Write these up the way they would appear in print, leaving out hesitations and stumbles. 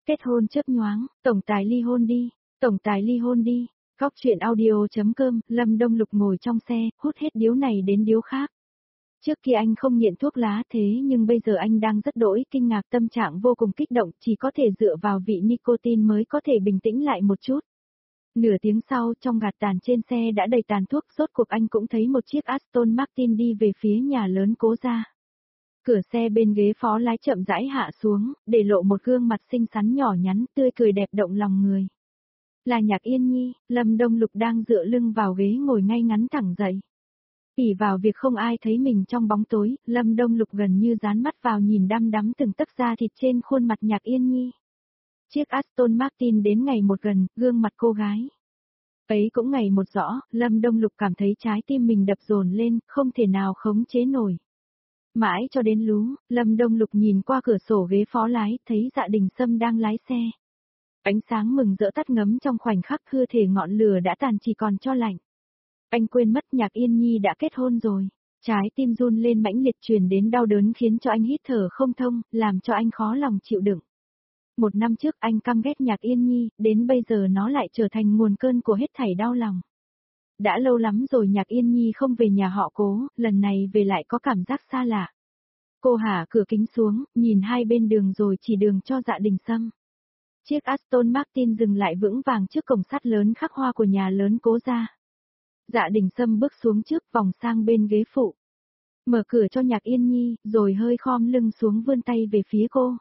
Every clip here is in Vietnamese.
Kết hôn chớp nhoáng, tổng tài ly hôn đi, tổng tài ly hôn đi. Góc chuyện audio.com, Lâm Đông Lục ngồi trong xe, hút hết điếu này đến điếu khác. Trước kia anh không nghiện thuốc lá thế nhưng bây giờ anh đang rất đỗi kinh ngạc, tâm trạng vô cùng kích động, chỉ có thể dựa vào vị nicotine mới có thể bình tĩnh lại một chút. Nửa tiếng sau, trong gạt tàn trên xe đã đầy tàn thuốc, rốt cuộc anh cũng thấy một chiếc Aston Martin đi về phía nhà lớn Cố gia. Cửa xe bên ghế phó lái chậm rãi hạ xuống, để lộ một gương mặt xinh xắn nhỏ nhắn, tươi cười đẹp động lòng người. Là Nhạc Yên Nhi. Lâm Đông Lục đang dựa lưng vào ghế ngồi ngay ngắn thẳng dậy. ỷ vào việc không ai thấy mình trong bóng tối, Lâm Đông Lục gần như dán mắt vào nhìn đăm đắm từng tấc da thịt trên khuôn mặt Nhạc Yên Nhi. Chiếc Aston Martin đến ngày một gần, gương mặt cô gái ấy cũng ngày một rõ, Lâm Đông Lục cảm thấy trái tim mình đập dồn lên, không thể nào khống chế nổi. Mãi cho đến lú, Lâm Đông Lục nhìn qua cửa sổ ghế phó lái, thấy Dạ Đình Sâm đang lái xe. Ánh sáng mừng rỡ tắt ngấm trong khoảnh khắc, hư thể ngọn lửa đã tàn chỉ còn tro lạnh. Anh quên mất Nhạc Yên Nhi đã kết hôn rồi. Trái tim run lên mãnh liệt, truyền đến đau đớn khiến cho anh hít thở không thông, làm cho anh khó lòng chịu đựng. 1 năm trước anh căm ghét Nhạc Yên Nhi, đến bây giờ nó lại trở thành nguồn cơn của hết thảy đau lòng. Đã lâu lắm rồi Nhạc Yên Nhi không về nhà họ Cố, lần này về lại có cảm giác xa lạ. Cô hạ cửa kính xuống, nhìn hai bên đường rồi chỉ đường cho Dạ Đình Sâm. Chiếc Aston Martin dừng lại vững vàng trước cổng sắt lớn khắc hoa của nhà lớn Cố gia. Dạ Đình Sâm bước xuống trước, vòng sang bên ghế phụ. Mở cửa cho Nhạc Yên Nhi, rồi hơi khom lưng xuống vươn tay về phía cô.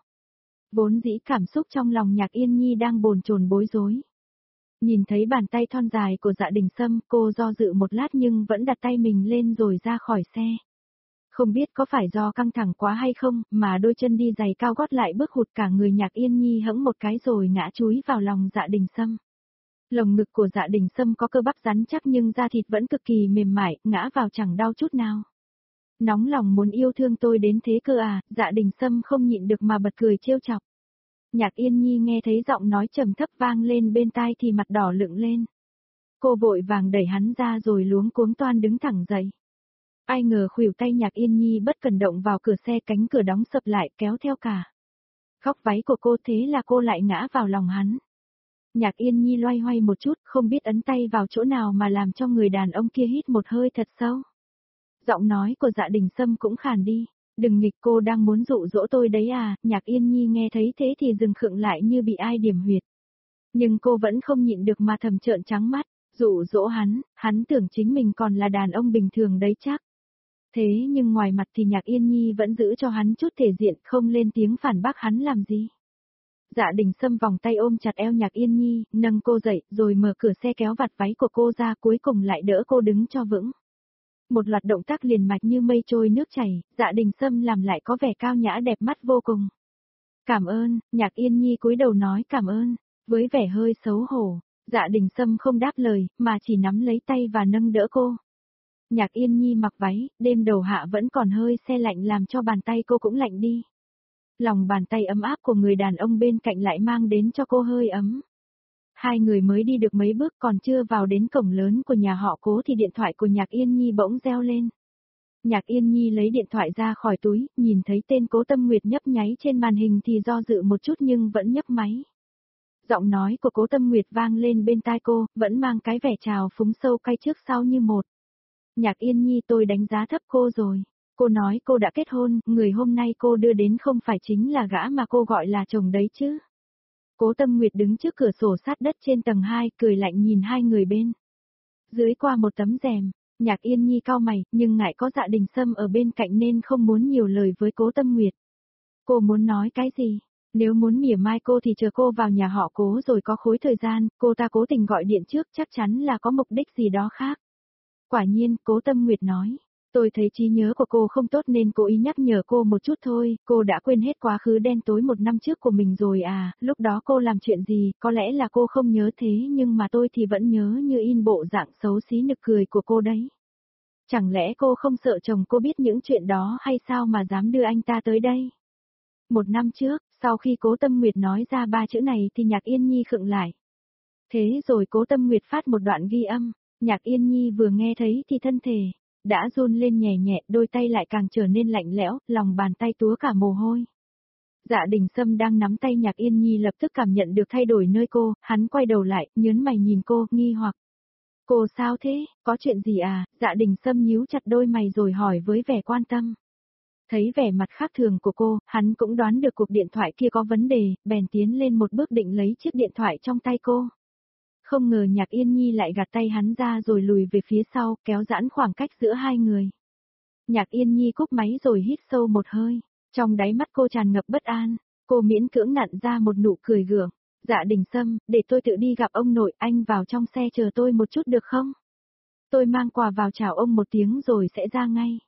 Vốn dĩ cảm xúc trong lòng Nhạc Yên Nhi đang bồn chồn bối rối. Nhìn thấy bàn tay thon dài của Dạ Đình Sâm, cô do dự một lát nhưng vẫn đặt tay mình lên rồi ra khỏi xe. Không biết có phải do căng thẳng quá hay không, mà đôi chân đi giày cao gót lại bước hụt, cả người Nhạc Yên Nhi hẫng một cái rồi ngã chúi vào lòng Dạ Đình Sâm. Lồng ngực của Dạ Đình Sâm có cơ bắp rắn chắc nhưng da thịt vẫn cực kỳ mềm mại, ngã vào chẳng đau chút nào. Nóng lòng muốn yêu thương tôi đến thế cơ à? Dạ Đình Sâm không nhịn được mà bật cười trêu chọc. Nhạc Yên Nhi nghe thấy giọng nói trầm thấp vang lên bên tai thì mặt đỏ lựng lên. Cô vội vàng đẩy hắn ra rồi luống cuống toan đứng thẳng dậy. Ai ngờ khuỷu tay Nhạc Yên Nhi bất cẩn động vào cửa xe, cánh cửa đóng sập lại kéo theo cả góc váy của cô, thế là cô lại ngã vào lòng hắn. Nhạc Yên Nhi loay hoay một chút, không biết ấn tay vào chỗ nào mà làm cho người đàn ông kia hít một hơi thật sâu. Giọng nói của Dạ Đình Sâm cũng khàn đi. Đừng nghịch, cô đang muốn dụ dỗ tôi đấy à? Nhạc Yên Nhi nghe thấy thế thì dừng khựng lại như bị ai điểm huyệt. Nhưng cô vẫn không nhịn được mà thầm trợn trắng mắt. Dụ dỗ hắn tưởng chính mình còn là đàn ông bình thường đấy chắc. Thế nhưng ngoài mặt thì Nhạc Yên Nhi vẫn giữ cho hắn chút thể diện, không lên tiếng phản bác hắn làm gì. Dạ Đình Sâm vòng tay ôm chặt eo Nhạc Yên Nhi, nâng cô dậy, rồi mở cửa xe kéo vạt váy của cô ra, cuối cùng lại đỡ cô đứng cho vững. Một loạt động tác liền mạch như mây trôi nước chảy, Dạ Đình Sâm làm lại có vẻ cao nhã đẹp mắt vô cùng. Cảm ơn. Nhạc Yên Nhi cúi đầu nói cảm ơn, với vẻ hơi xấu hổ. Dạ Đình Sâm không đáp lời, mà chỉ nắm lấy tay và nâng đỡ cô. Nhạc Yên Nhi mặc váy, đêm đầu hạ vẫn còn hơi se lạnh làm cho bàn tay cô cũng lạnh đi. Lòng bàn tay ấm áp của người đàn ông bên cạnh lại mang đến cho cô hơi ấm. Hai người mới đi được mấy bước, còn chưa vào đến cổng lớn của nhà họ Cố thì điện thoại của Nhạc Yên Nhi bỗng reo lên. Nhạc Yên Nhi lấy điện thoại ra khỏi túi, nhìn thấy tên Cố Tâm Nguyệt nhấp nháy trên màn hình thì do dự một chút nhưng vẫn nhấc máy. Giọng nói của Cố Tâm Nguyệt vang lên bên tai cô, vẫn mang cái vẻ trào phúng sâu cay trước sau như một. Nhạc Yên Nhi, tôi đánh giá thấp cô rồi. Cô nói cô đã kết hôn, người hôm nay cô đưa đến không phải chính là gã mà cô gọi là chồng đấy chứ. Cố Tâm Nguyệt đứng trước cửa sổ sát đất trên tầng 2, cười lạnh nhìn hai người bên dưới qua một tấm rèm. Nhạc Yên Nhi cau mày, nhưng ngại có Dạ Đình Sâm ở bên cạnh nên không muốn nhiều lời với Cố Tâm Nguyệt. Cô muốn nói cái gì? Nếu muốn mỉa mai cô thì chờ cô vào nhà họ Cố rồi có khối thời gian, cô ta cố tình gọi điện trước chắc chắn là có mục đích gì đó khác. Quả nhiên, Cố Tâm Nguyệt nói. Tôi thấy trí nhớ của cô không tốt nên cố ý nhắc nhở cô một chút thôi, cô đã quên hết quá khứ đen tối 1 năm trước của mình rồi à, lúc đó cô làm chuyện gì, có lẽ là cô không nhớ thế nhưng mà tôi thì vẫn nhớ như in bộ dạng xấu xí nực cười của cô đấy. Chẳng lẽ cô không sợ chồng cô biết những chuyện đó hay sao mà dám đưa anh ta tới đây? 1 năm trước, sau khi Cố Tâm Nguyệt nói ra 3 chữ này thì Nhạc Yên Nhi khựng lại. Thế rồi Cố Tâm Nguyệt phát một đoạn ghi âm, Nhạc Yên Nhi vừa nghe thấy thì thân thể đã run lên nhẹ nhẹ, đôi tay lại càng trở nên lạnh lẽo, lòng bàn tay túa cả mồ hôi. Dạ Đình Sâm đang nắm tay Nhạc Yên Nhi lập tức cảm nhận được thay đổi nơi cô, hắn quay đầu lại, nhớn mày nhìn cô, nghi hoặc. Cô sao thế, có chuyện gì à? Dạ Đình Sâm nhíu chặt đôi mày rồi hỏi với vẻ quan tâm. Thấy vẻ mặt khác thường của cô, hắn cũng đoán được cuộc điện thoại kia có vấn đề, bèn tiến lên một bước định lấy chiếc điện thoại trong tay cô. Không ngờ Nhạc Yên Nhi lại gạt tay hắn ra rồi lùi về phía sau, kéo giãn khoảng cách giữa hai người. Nhạc Yên Nhi cúp máy rồi hít sâu một hơi, trong đáy mắt cô tràn ngập bất an, cô miễn cưỡng nặn ra một nụ cười gượng. Dạ Đình Sâm, để tôi tự đi gặp ông nội, anh vào trong xe chờ tôi một chút được không? Tôi mang quà vào chào ông một tiếng rồi sẽ ra ngay.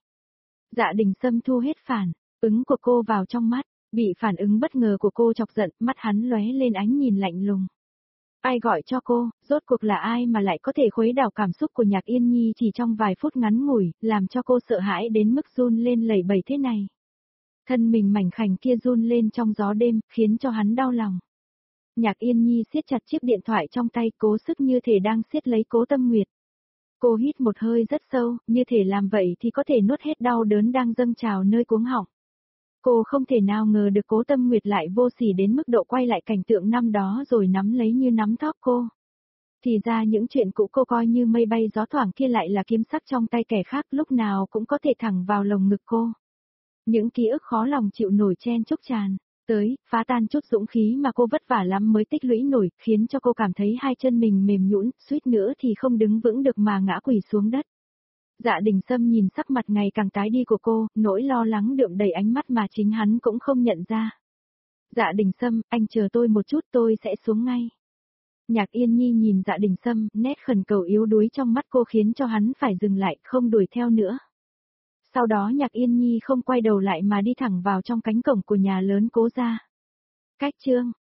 Dạ Đình Sâm thu hết phản ứng của cô vào trong mắt, bị phản ứng bất ngờ của cô chọc giận, mắt hắn lóe lên ánh nhìn lạnh lùng. Ai gọi cho cô, rốt cuộc là ai mà lại có thể khuấy đảo cảm xúc của Nhạc Yên Nhi chỉ trong vài phút ngắn ngủi, làm cho cô sợ hãi đến mức run lên lẩy bẩy thế này. Thân mình mảnh khảnh kia run lên trong gió đêm, khiến cho hắn đau lòng. Nhạc Yên Nhi siết chặt chiếc điện thoại trong tay, cố sức như thể đang siết lấy Cố Tâm Nguyệt. Cô hít một hơi rất sâu, như thể làm vậy thì có thể nuốt hết đau đớn đang dâng trào nơi cuống họng. Cô không thể nào ngờ được Cố Tâm Nguyệt lại vô sỉ đến mức độ quay lại cảnh tượng năm đó rồi nắm lấy như nắm tóc cô. Thì ra những chuyện cũ cô coi như mây bay gió thoảng kia lại là kiếm sắc trong tay kẻ khác, lúc nào cũng có thể thẳng vào lồng ngực cô. Những ký ức khó lòng chịu nổi chen chúc tràn tới, phá tan chút dũng khí mà cô vất vả lắm mới tích lũy nổi, khiến cho cô cảm thấy hai chân mình mềm nhũn, suýt nữa thì không đứng vững được mà ngã quỳ xuống đất. Dạ Đình Sâm nhìn sắc mặt ngày càng tái đi của cô, nỗi lo lắng đượm đầy ánh mắt mà chính hắn cũng không nhận ra. Dạ Đình Sâm, anh chờ tôi một chút, tôi sẽ xuống ngay. Nhạc Yên Nhi nhìn Dạ Đình Sâm, nét khẩn cầu yếu đuối trong mắt cô khiến cho hắn phải dừng lại, không đuổi theo nữa. Sau đó Nhạc Yên Nhi không quay đầu lại mà đi thẳng vào trong cánh cổng của nhà lớn Cố gia. Cách chương